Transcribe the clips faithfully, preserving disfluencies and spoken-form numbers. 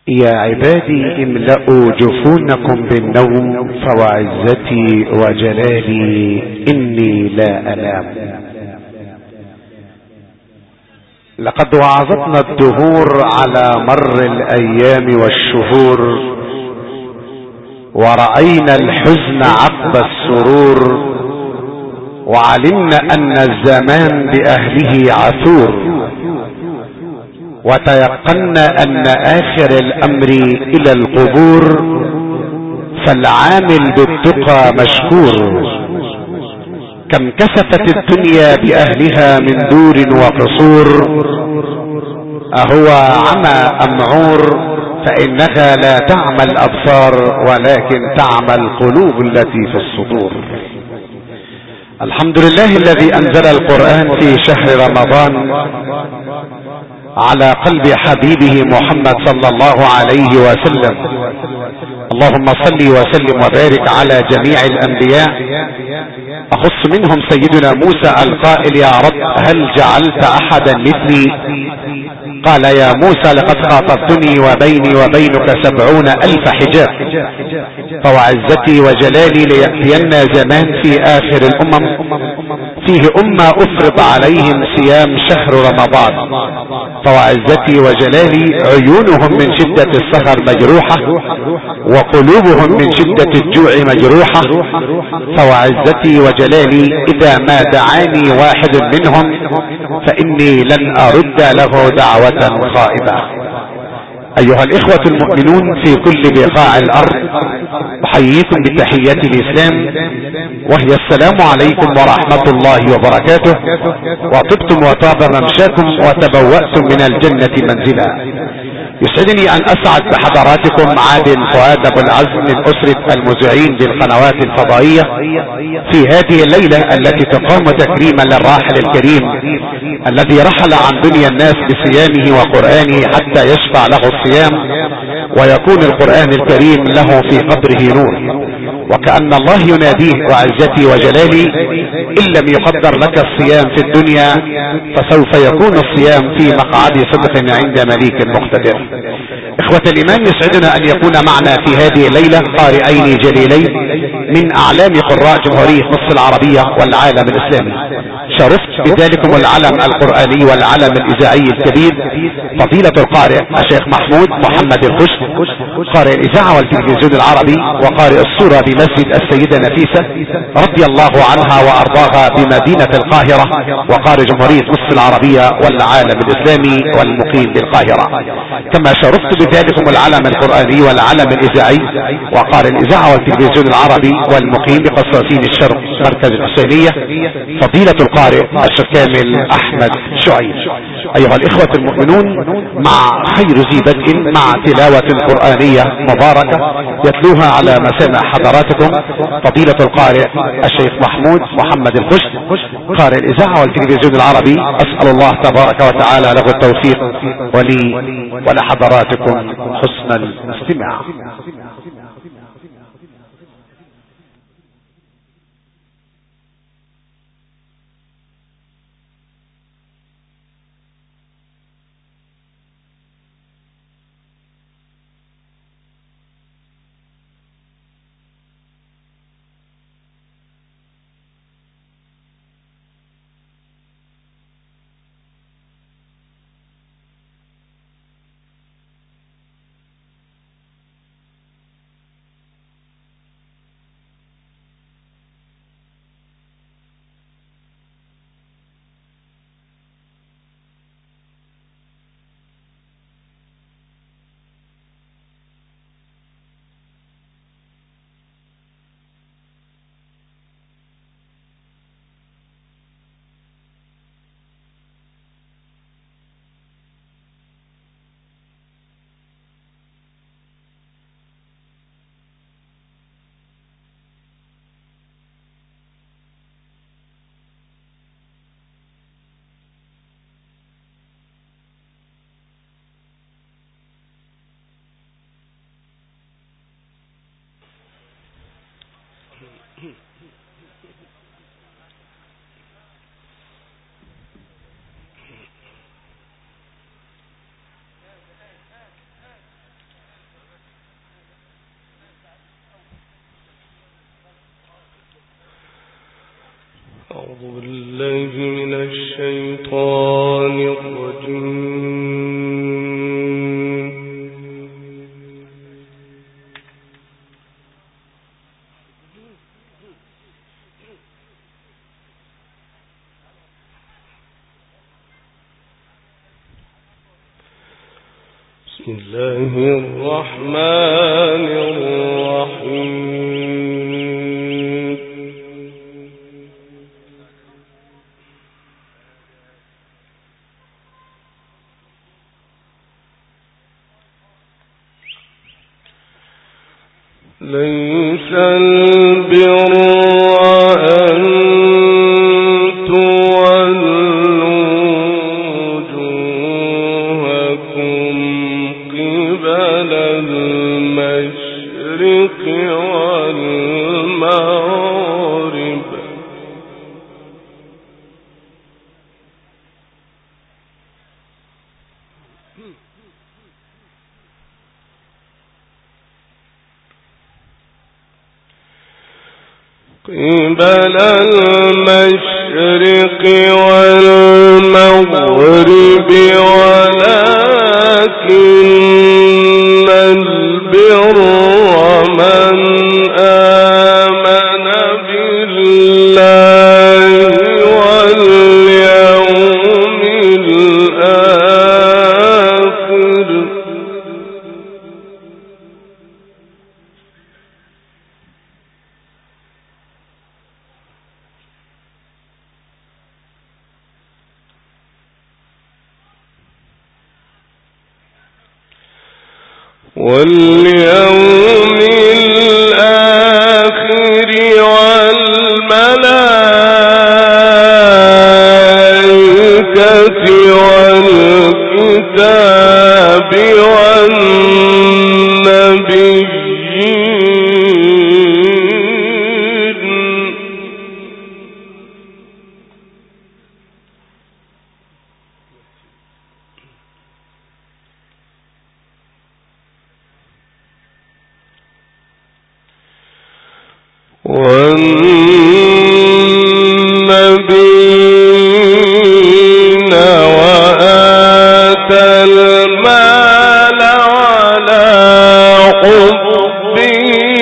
يا عبادي املأوا جفونكم بالنوم فوعزتي وجلالي إني لا أنام. لقد وعظتنا الدهور على مر الأيام والشهور، ورأينا الحزن عقب السرور، وعلمنا أن الزمان بأهله عثور، وتيقنا أن آخر الأمر إلى القبور، فالعامل بالتقى مشكور. كم كسفت الدنيا بأهلها من دور وقصور، أهو عمى أم عور؟ فإنها لا تعمى الأبصار ولكن تعمى القلوب التي في الصدور. الحمد لله الذي أنزل القرآن في شهر رمضان على قلب حبيبه محمد صلى الله عليه وسلم. اللهم صل وسلم وبارك على جميع الأنبياء، أخص منهم سيدنا موسى القائل: يا رب هل جعلت أحدا مثلي؟ قال: يا موسى لقد خاطبتني وبيني وبينك سبعون ألف حجاب، فوعزتي وجلالي ليأتينا زمان في آخر الأمم فيه أمة أفرض عليهم صيام شهر رمضان، فوعزتي وجلالي عيونهم من شدة السهر مجروحة، وقلوبهم من شدة الجوع مجروحة، فوعزتي وجلالي إذا ما دعاني واحد منهم فإني لن أرد له دعوة خائبة. أيها الإخوة المؤمنون في كل بقاع الأرض، أحييكم بتحية الإسلام، وهي السلام عليكم ورحمة الله وبركاته. وطبتم وطاب ممشاكم وتبوأتم من الجنة منزلا. يسعدني أن أسعد بحضراتكم عادل فؤاد أبو العزم من أسرة المذيعين بالقنوات الفضائية في هذه الليلة التي تقام تكريما للراحل الكريم الذي رحل عن دنيا الناس بصيامه وقرآنه حتى يشفع له الصيام ويكون القرآن الكريم له في قبره نور. وكأن الله يناديه: وعزتي وجلالي إن لم يقدر لك الصيام في الدنيا فسوف يكون الصيام في مقعد صدق عند مليك مقتدر. إخوة الإيمان، يسعدنا أن يكون معنا في هذه الليلة قارئين جليلين من أعلام قراء جمهورية مصر العربية والعالم الإسلامي. شرفت بذلكم العلم القرآني والعلم الإذاعي الكبير فضيلة القارئ الشيخ محمود محمد الخشت، قارئ الإذاعة والتلفزيون العربي وقارئ الصورة بمسجد السيدة نفيسة رضي الله عنها وأرضاها بمدينة القاهرة، وقارئ جمهورية مصر العربية والعالم الإسلامي والمقيم بالقاهرة. كما شرفت بذلكم العلم القرآني والعلم الإذاعي وقارئ الإذاعة والتلفزيون العربي والمقيم بقصاصين الشرق مركز الحسينية فضيلة القارئ الشيخ كامل أحمد شعيب. أيها الإخوة المؤمنون، مع خير ذي بدء مع تلاوة قرآنية مباركة يتلوها على مسامع حضراتكم فضيلة القارئ الشيخ محمود محمد الخشت، قارئ الإذاعة والتلفزيون العربي. أسأل الله تبارك وتعالى له التوفيق ولي ولحضراتكم حسن الاستماع. ليس البر أن تولوا وجوهكم قبل المشرق والمغرب قبل المشرق والمغرب ولكن البر من آمن بالله واليوم الآخر واليوم الآخر والملائكة والكتاب والنبيين والنبيين وآتى المال على حبه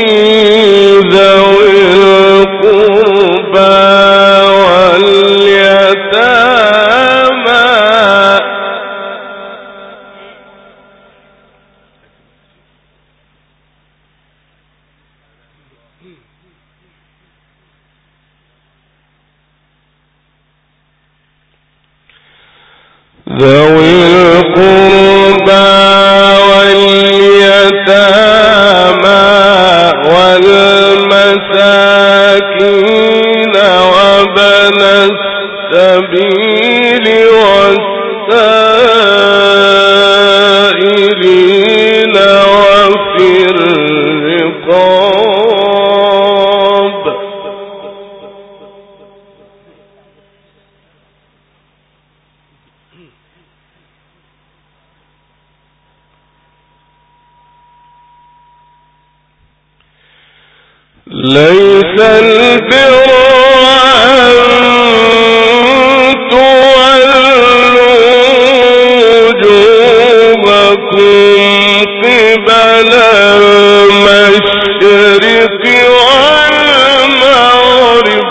ذوي القربى واليتامى ذوي القربى واليتامى والمساكين وابن السبيل والسائلين وفي الرقاب ليس البر أن تولوا وجوهكم قبل المشرق والمغرب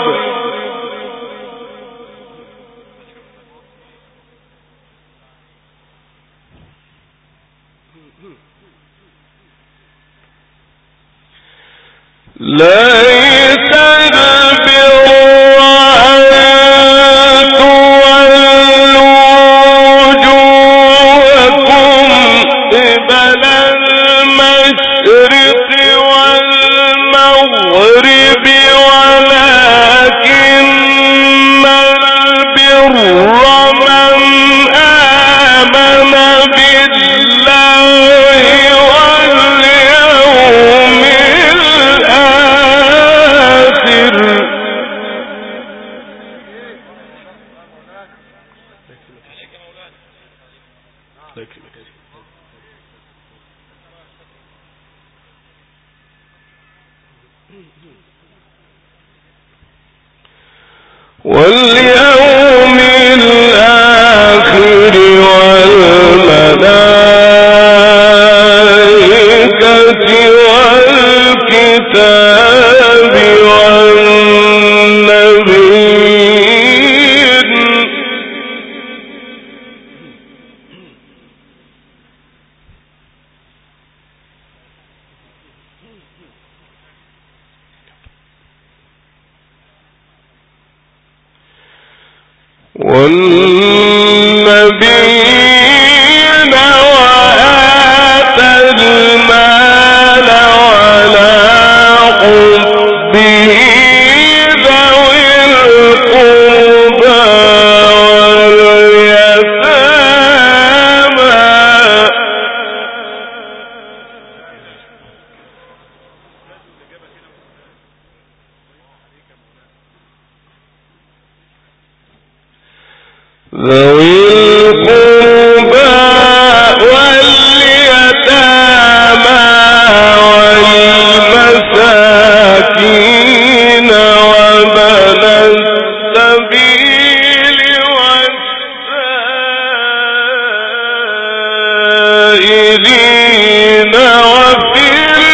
ليس البر أن تولوا وجوهكم قبل المشرق والمغرب ولكن البر من آمن بالله واليوم الآخر واليوم الآخر والملائكة والكتاب والنبيين والنبيين وآتى المال على حبه ذوي القربى واليتامى ذوي القربى واليتامى والمساكين وابن السبيل والسائلين وفي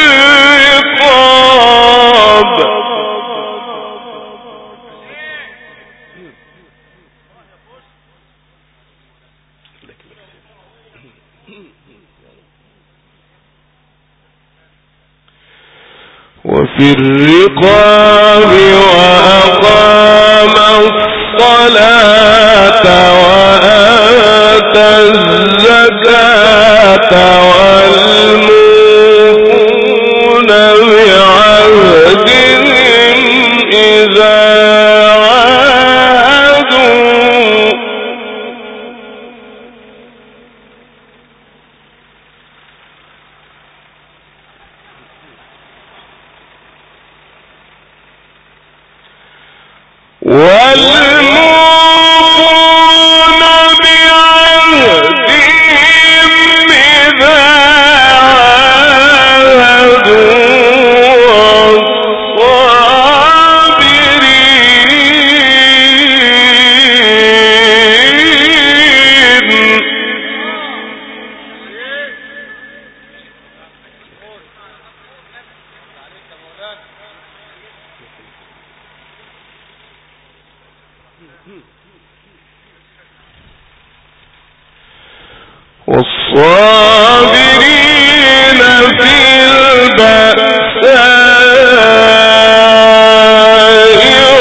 الرقاب وفي الرقاب وأقام الصلاة وآتى الزكاة والموفون بعهدهم إذا عاهدوا والموفون بعهدهم إذا عاهدوا والصابرين والصابرين في البأساء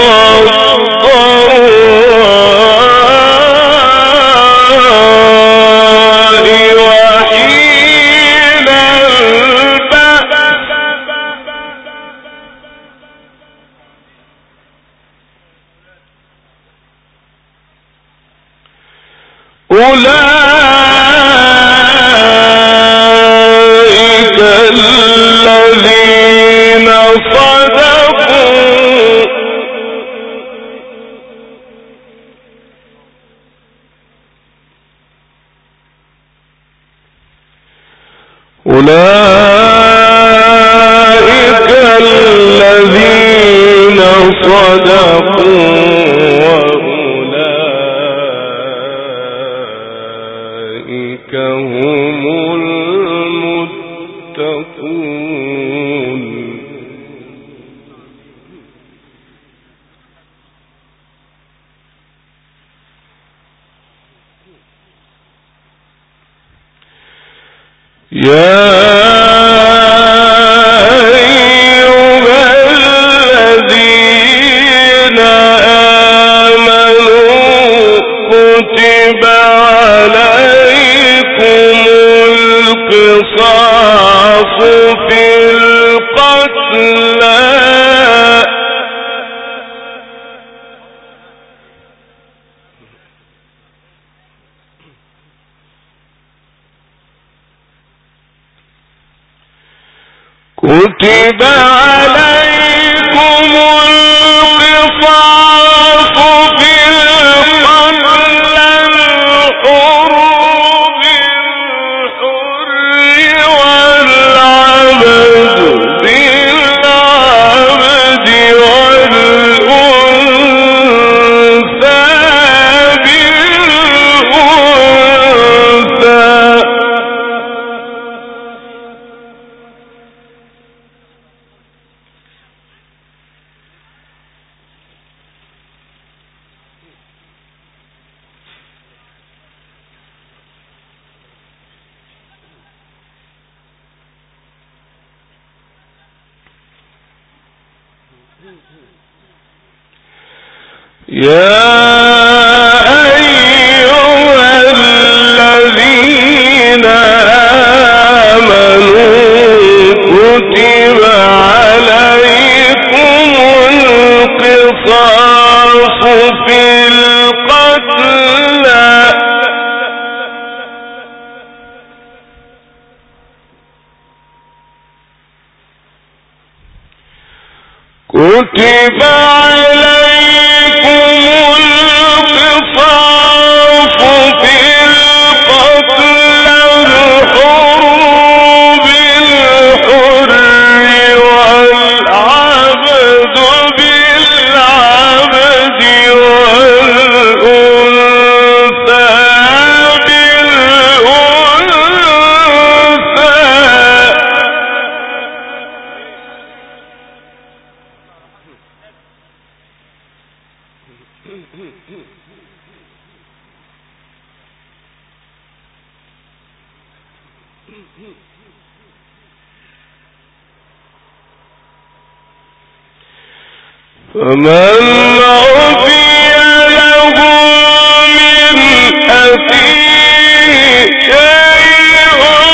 والضراء وحين البأس أولئك الذين صدقوا أولئك الذين صدقوا وأولئك هم المتقون يا أيها الذين آمنوا كتب عليكم القصاص في القتلى كتب عليكم القصاص في القتلى الحر بالحر والعبد بالعبد والأنثى يا أيها الذين آمنوا كتب عليكم القصاص في القتلى كتب عليكم القصاص في القتلى الحر بالحر والعبد بالعبد والأنثى فمن عفي له من أخيه شيء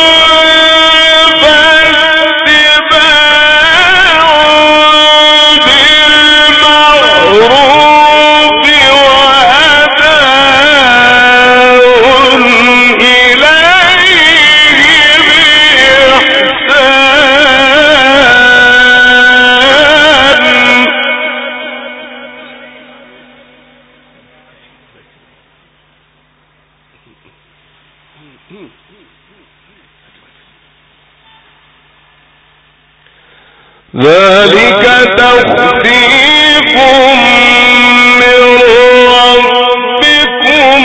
فاتباع بالمعروف وأداء إليه بإحسان ذلك تخفيف من ربكم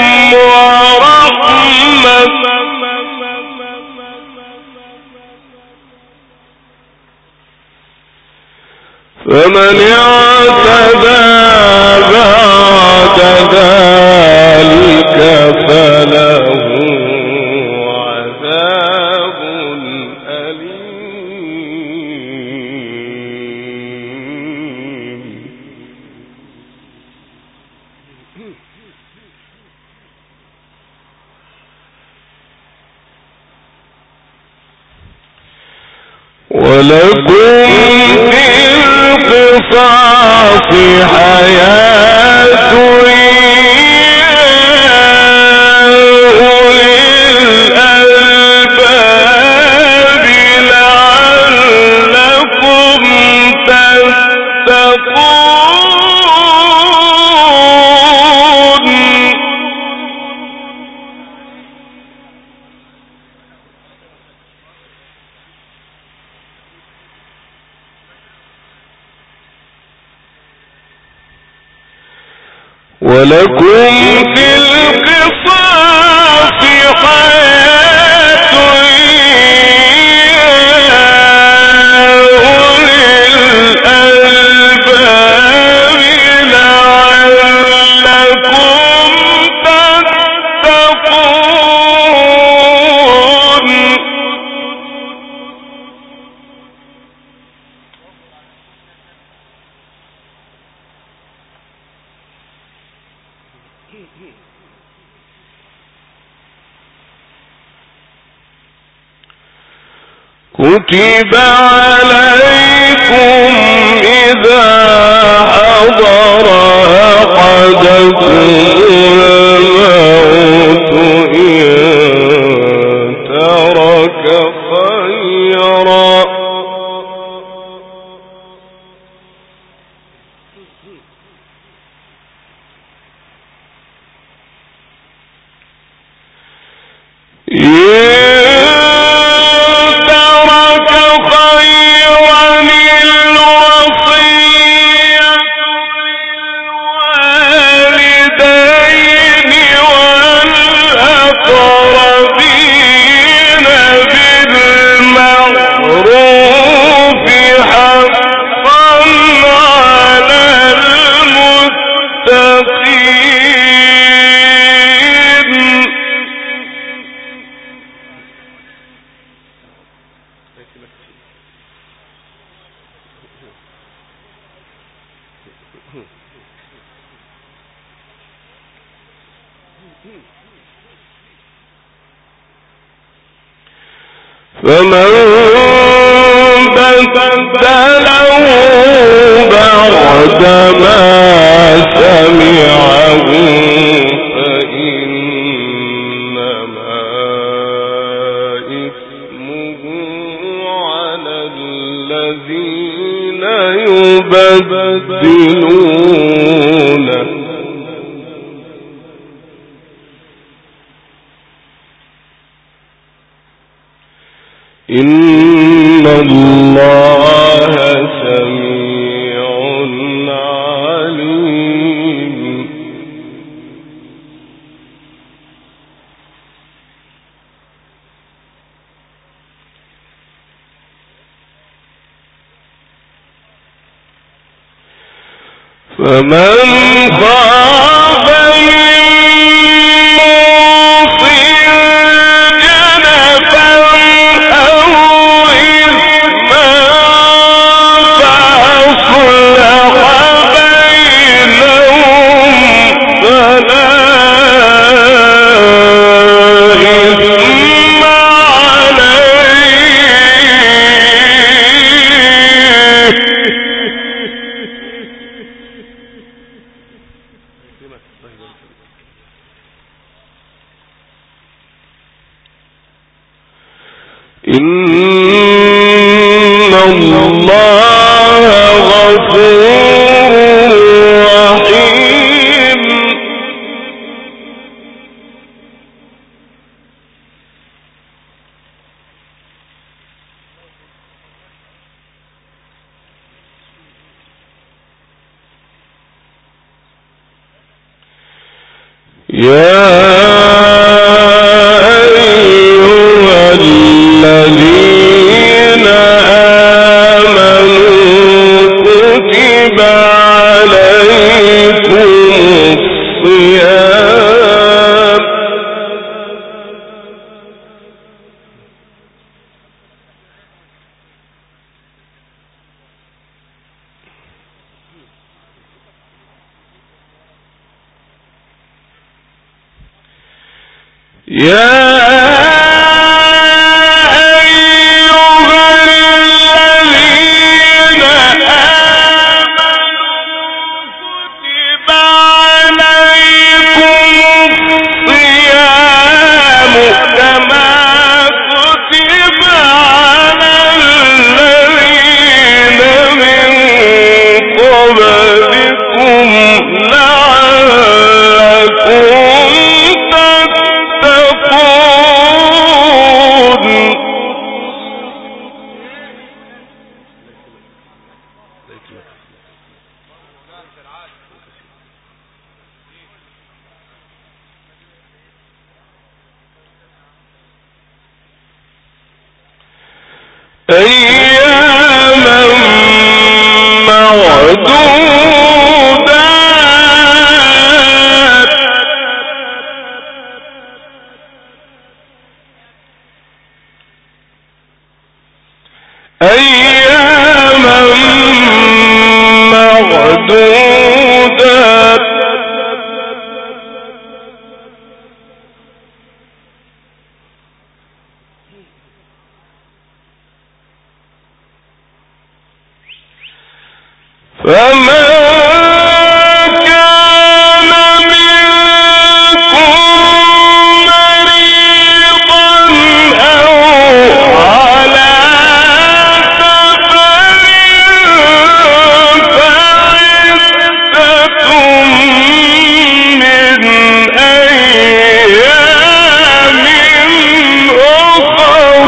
ورحمة فمن اعتدى بعد ذلك فله عذاب أليم. ولكم في القصاص حياة يا أولي الألباب لعلكم تتقون. ولكم في القصاص حياة يا أولي الألباب لعلكم تتقون. كتب عليكم إذا حضر أحدكم الموت إن ترك خيرا ترك خيرا الوصية فمن بدله بعدما سمعه فإنما إثمه على الذين يبدلونه. إن الله سميع عليم. فمن خاف إن الله غفور رحيم. يا الذين آمنوا كتب عليكم الصيام يا أياما معدودات أياما معدودات فمن كان منكم مريضا أو على سفر فعدة من أيام أخر.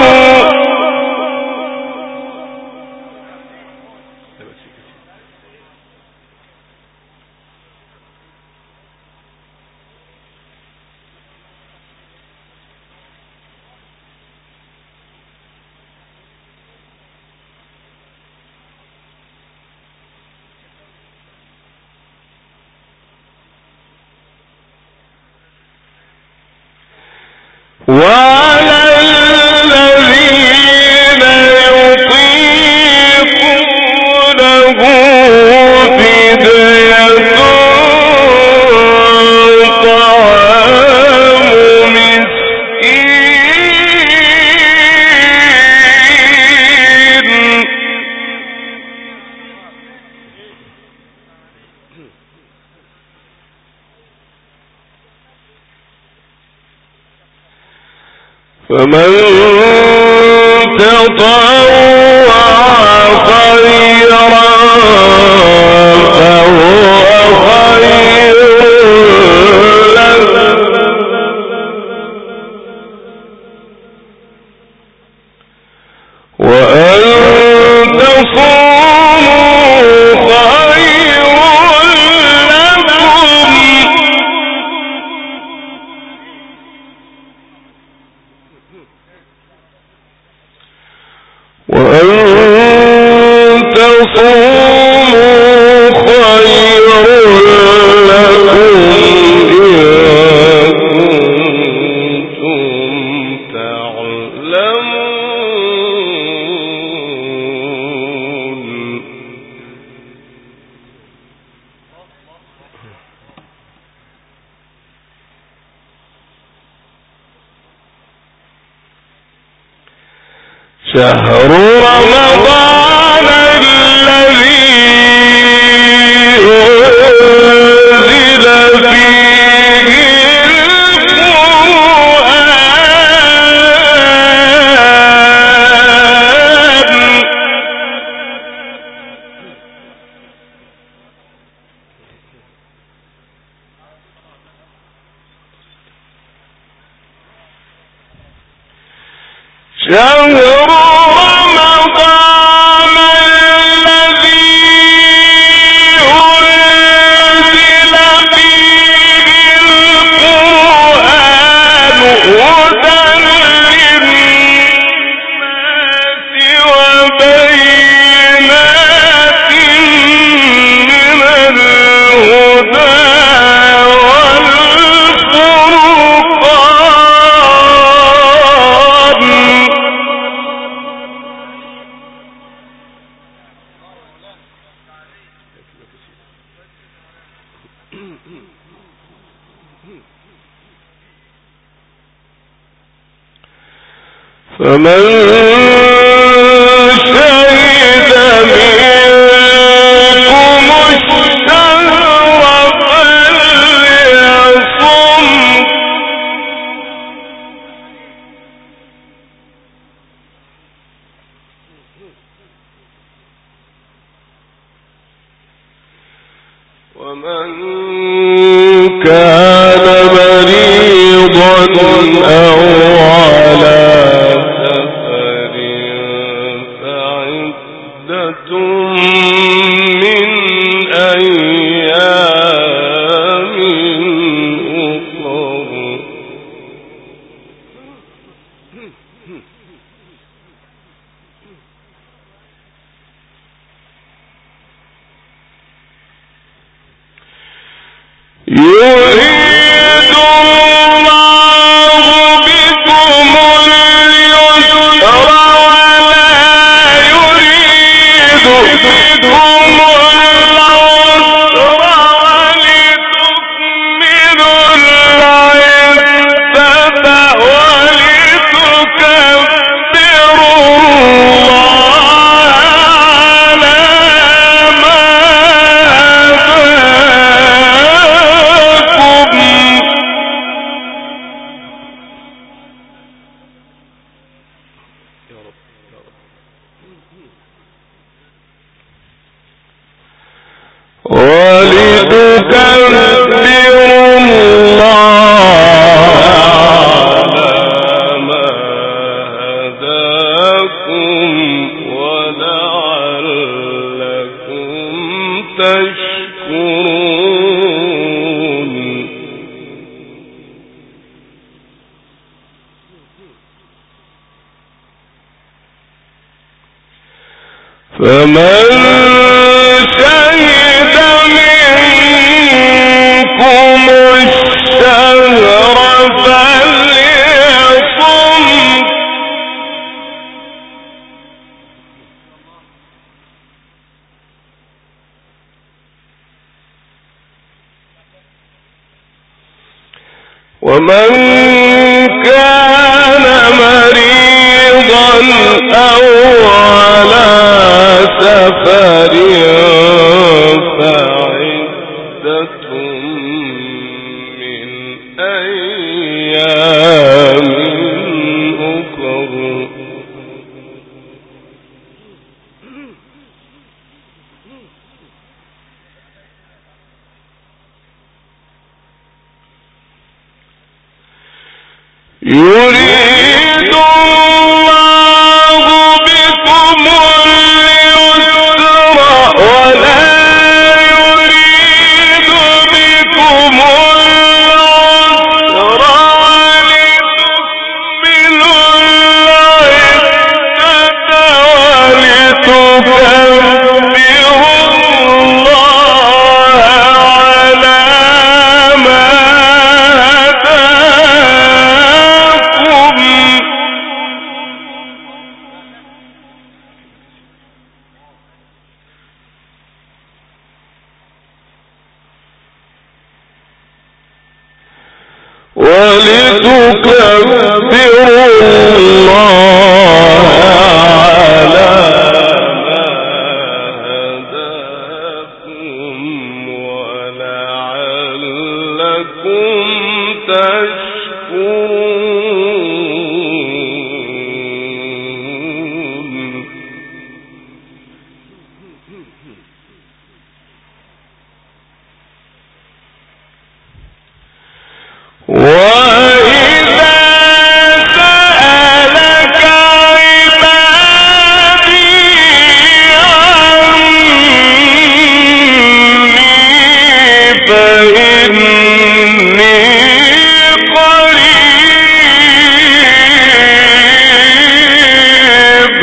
وعلى الذين يطيقونه فداء فمن تطوع خيرا فهو خير له وأن تصوموا خير لكم وأن تصوموا خير لكم شهر رمضان الذي أنزل فيه القرآن شهر فمن شهد منكم الشهر فليصم ومن كان مريضا أو على سفر فعدة من أيام أخر يريد الله بكم اليسر ولا يريد بكم العسر ولتكملوا العدة ولتكبروا الله على ما ولتكبروا الله على ما هداكم ولعلكم تشكرون فمن شهد منكم الشهر فليصم ومن كان مريضا أو على سفر فعدة من أيام يريد الله بكم اليسر ولا يريد بكم العسر ولتكملوا العدة ولتكبروا الله على ما هداكم ولتكبروا الله على ما هداكم ولعلكم تشكرون. وإذا سألك عبادي عني فإني قريب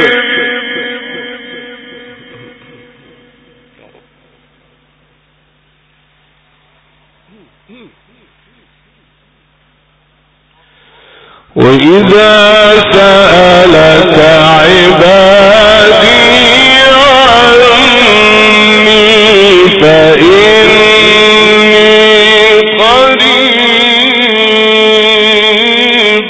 وإذا سألك عبادي عني فإني قريب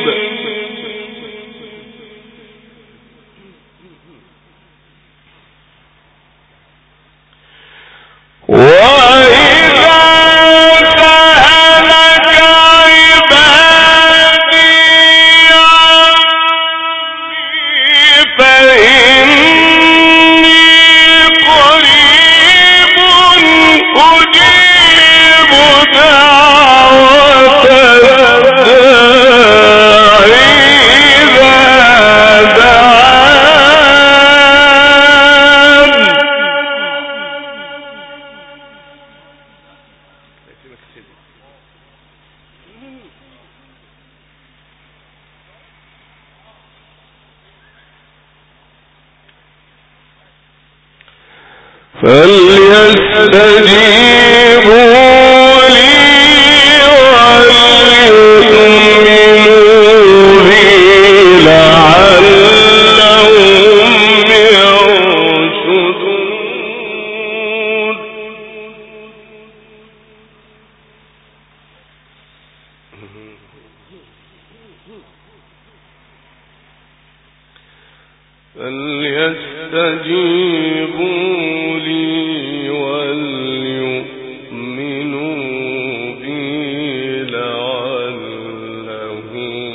وإذا سألك عبادي فإني قريب أجيب دعوة الداع إذا دعان. فليستجيبوا لي وليؤمنوا بي لعلهم يرشدون. فليستجيبوا لي وليؤمنوا بي لعلهم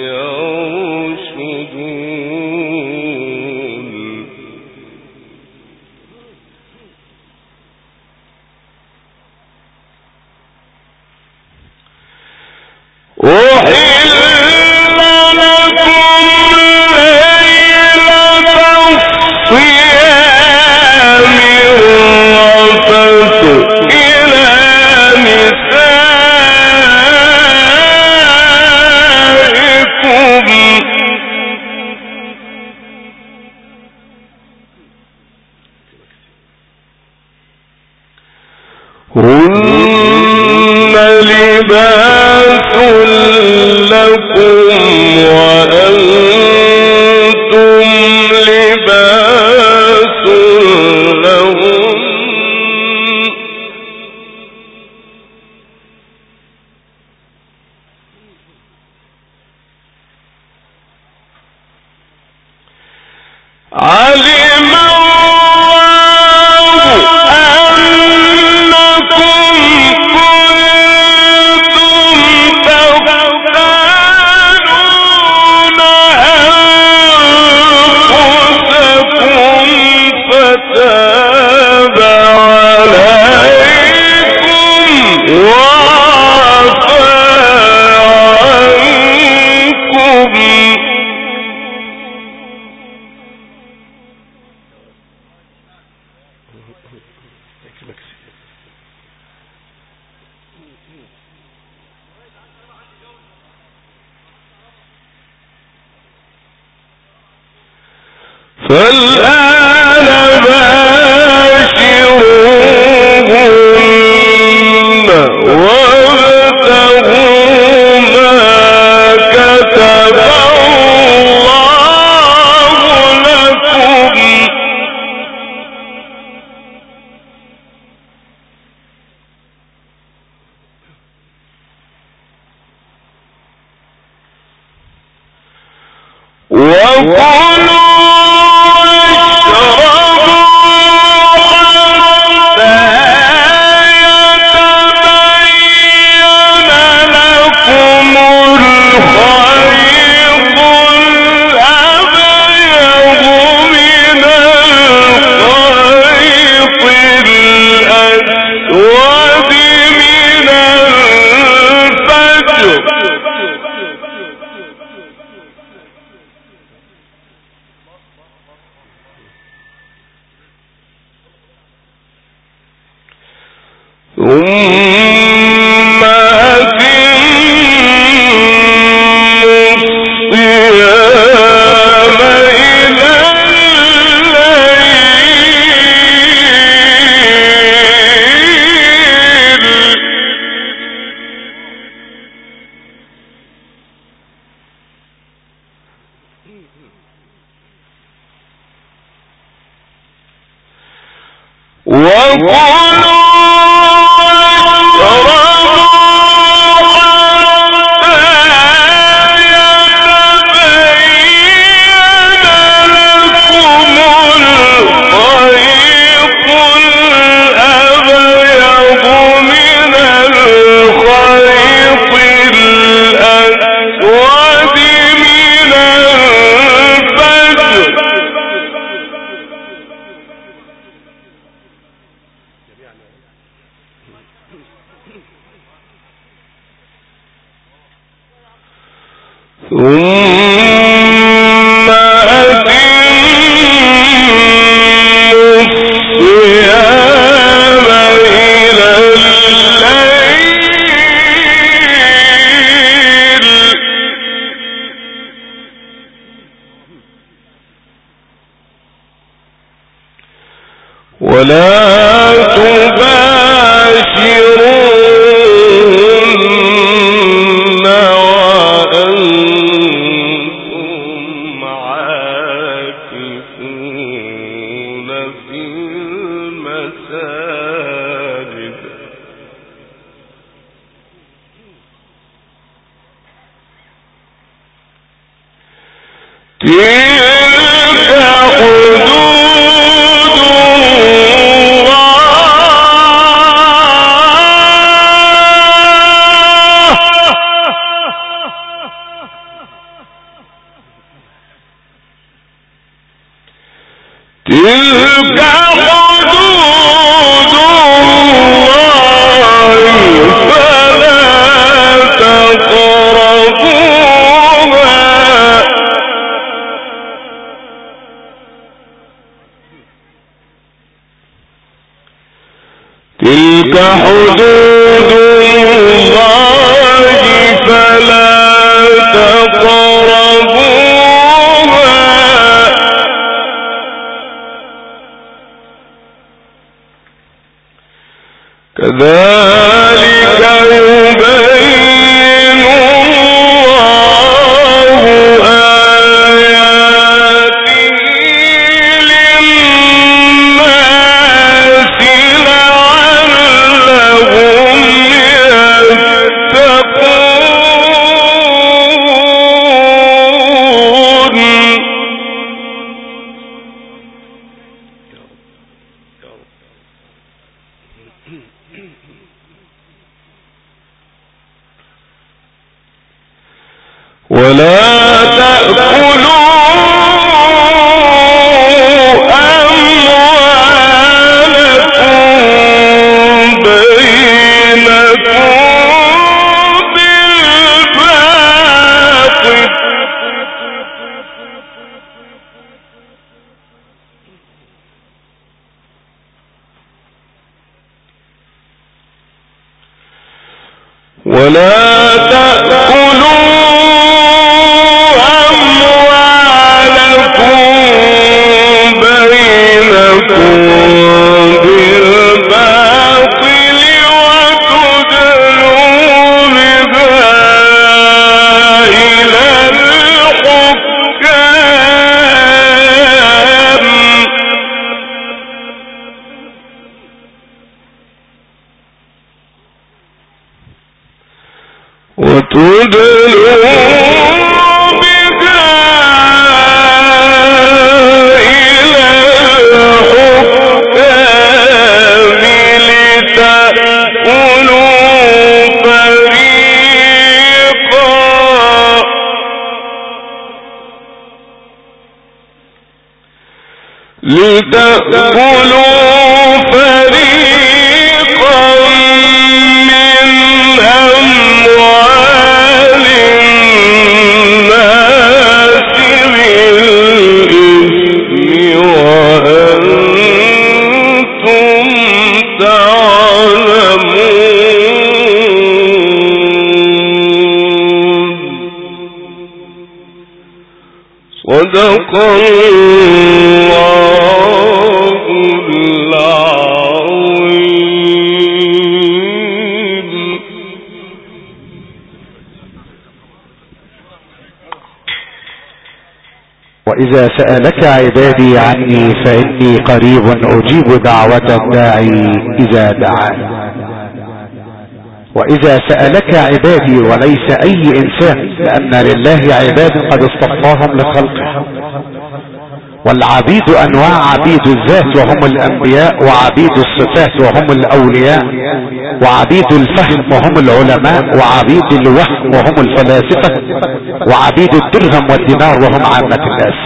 يرشدون. أحل لكم ليلة الصيام الرفث إلى نسائكم هن لباس لكم وأنتم لباس لهم علم الله أنكم كنتم تختانون أنفسكم فتاب عليكم وعفى عنكم فالآن باشروهن وابتغوا ما كتب الله لكم وقالوا ثم أتموا الصيام إلى الليل وقالوا ثم أتموا الصيام إلى الليل ولا تباشروهن وأنتم عاكفون في المساجد تلك حدود تلك حدود الله فلا تقربوها تلك حدود الله فلا تقربوها كذلك يبين الله آياته للناس لعلهم يتقون ولا تأكلوا أموالكم بينكم بالباطل ولا تأكلوا أموالكم بينكم بالباطل وتدلوا بها إلى الحكام وتدلوا لتأكلوا فريقا من أموال الناس بالإثم وأنتم تعلمون. صدق الله وإذا سألك عبادي عني فإني قريب أجيب دعوة الداعي إذا دعاني. وإذا سألك عبادي وليس أي إنسان، لأن لله عباد قد اصطفاهم لخلقه، والعبيد أنواع: عبيد الذات وهم الأنبياء، وعبيد الصفات وهم الأولياء، وعبيد الفهم وهم العلماء، وعبيد الوهم وهم الفلاسفة، وعبيد الدرهم والدينار وهم عامة الناس.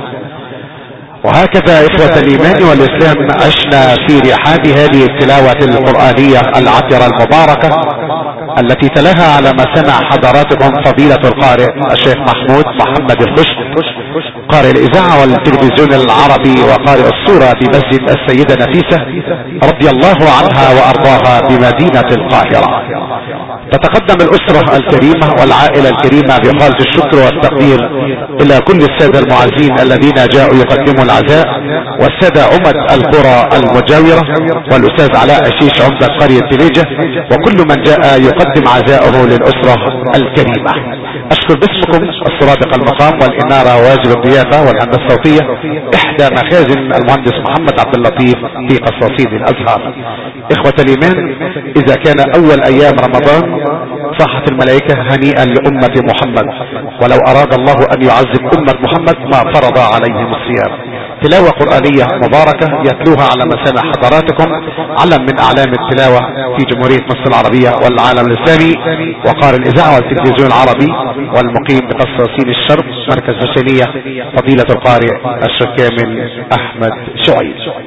وهكذا إخوة الإيمان والإسلام عشنا في رحاب هذه التلاوة القرآنية العطرة المباركة التي تلاها على مسامع حضراتكم فضيلة القارئ الشيخ محمود محمد الخشب، قارئ الإذاعة والتلفزيون العربي وقارئ الصورة بمسجد السيدة نفيسة رضي الله عنها وأرضاها بمدينة القاهرة. تتقدم الأسرة الكريمة والعائلة الكريمة بخالص الشكر والتقدير إلى كل السادة المعزين الذين جاءوا يقدموا العزاء، والسادة عمد القرى المجاورة، والأستاذ علاء الشيش عمدة قرية تليجة، وكل من جاء يقدم عزاءه للأسرة الكريمة. أشكر باسمكم الصرادق المقام والإنارة واجب الضيافة والهندسة الصوتية إحدى مخازن المهندس محمد عبد اللطيف في قصاصين الأزهار. إخوة الإيمان، إذا كان أول أيام رمضان صاحت الملائكة هنيئا لأمة محمد، ولو أراد الله أن يعذب أمة محمد ما فرض عليهم الصيام. تلاوة قرآنية مباركة يتلوها على مسامع حضراتكم علم من أعلام التلاوة في جمهورية مصر العربية والعالم الإسلامي، وقارئ الإذاعة والتلفزيون العربي والمقيم بقصاصين الشرق مركز حسينية فضيلة القارئ الشيخ كامل أحمد شعيب.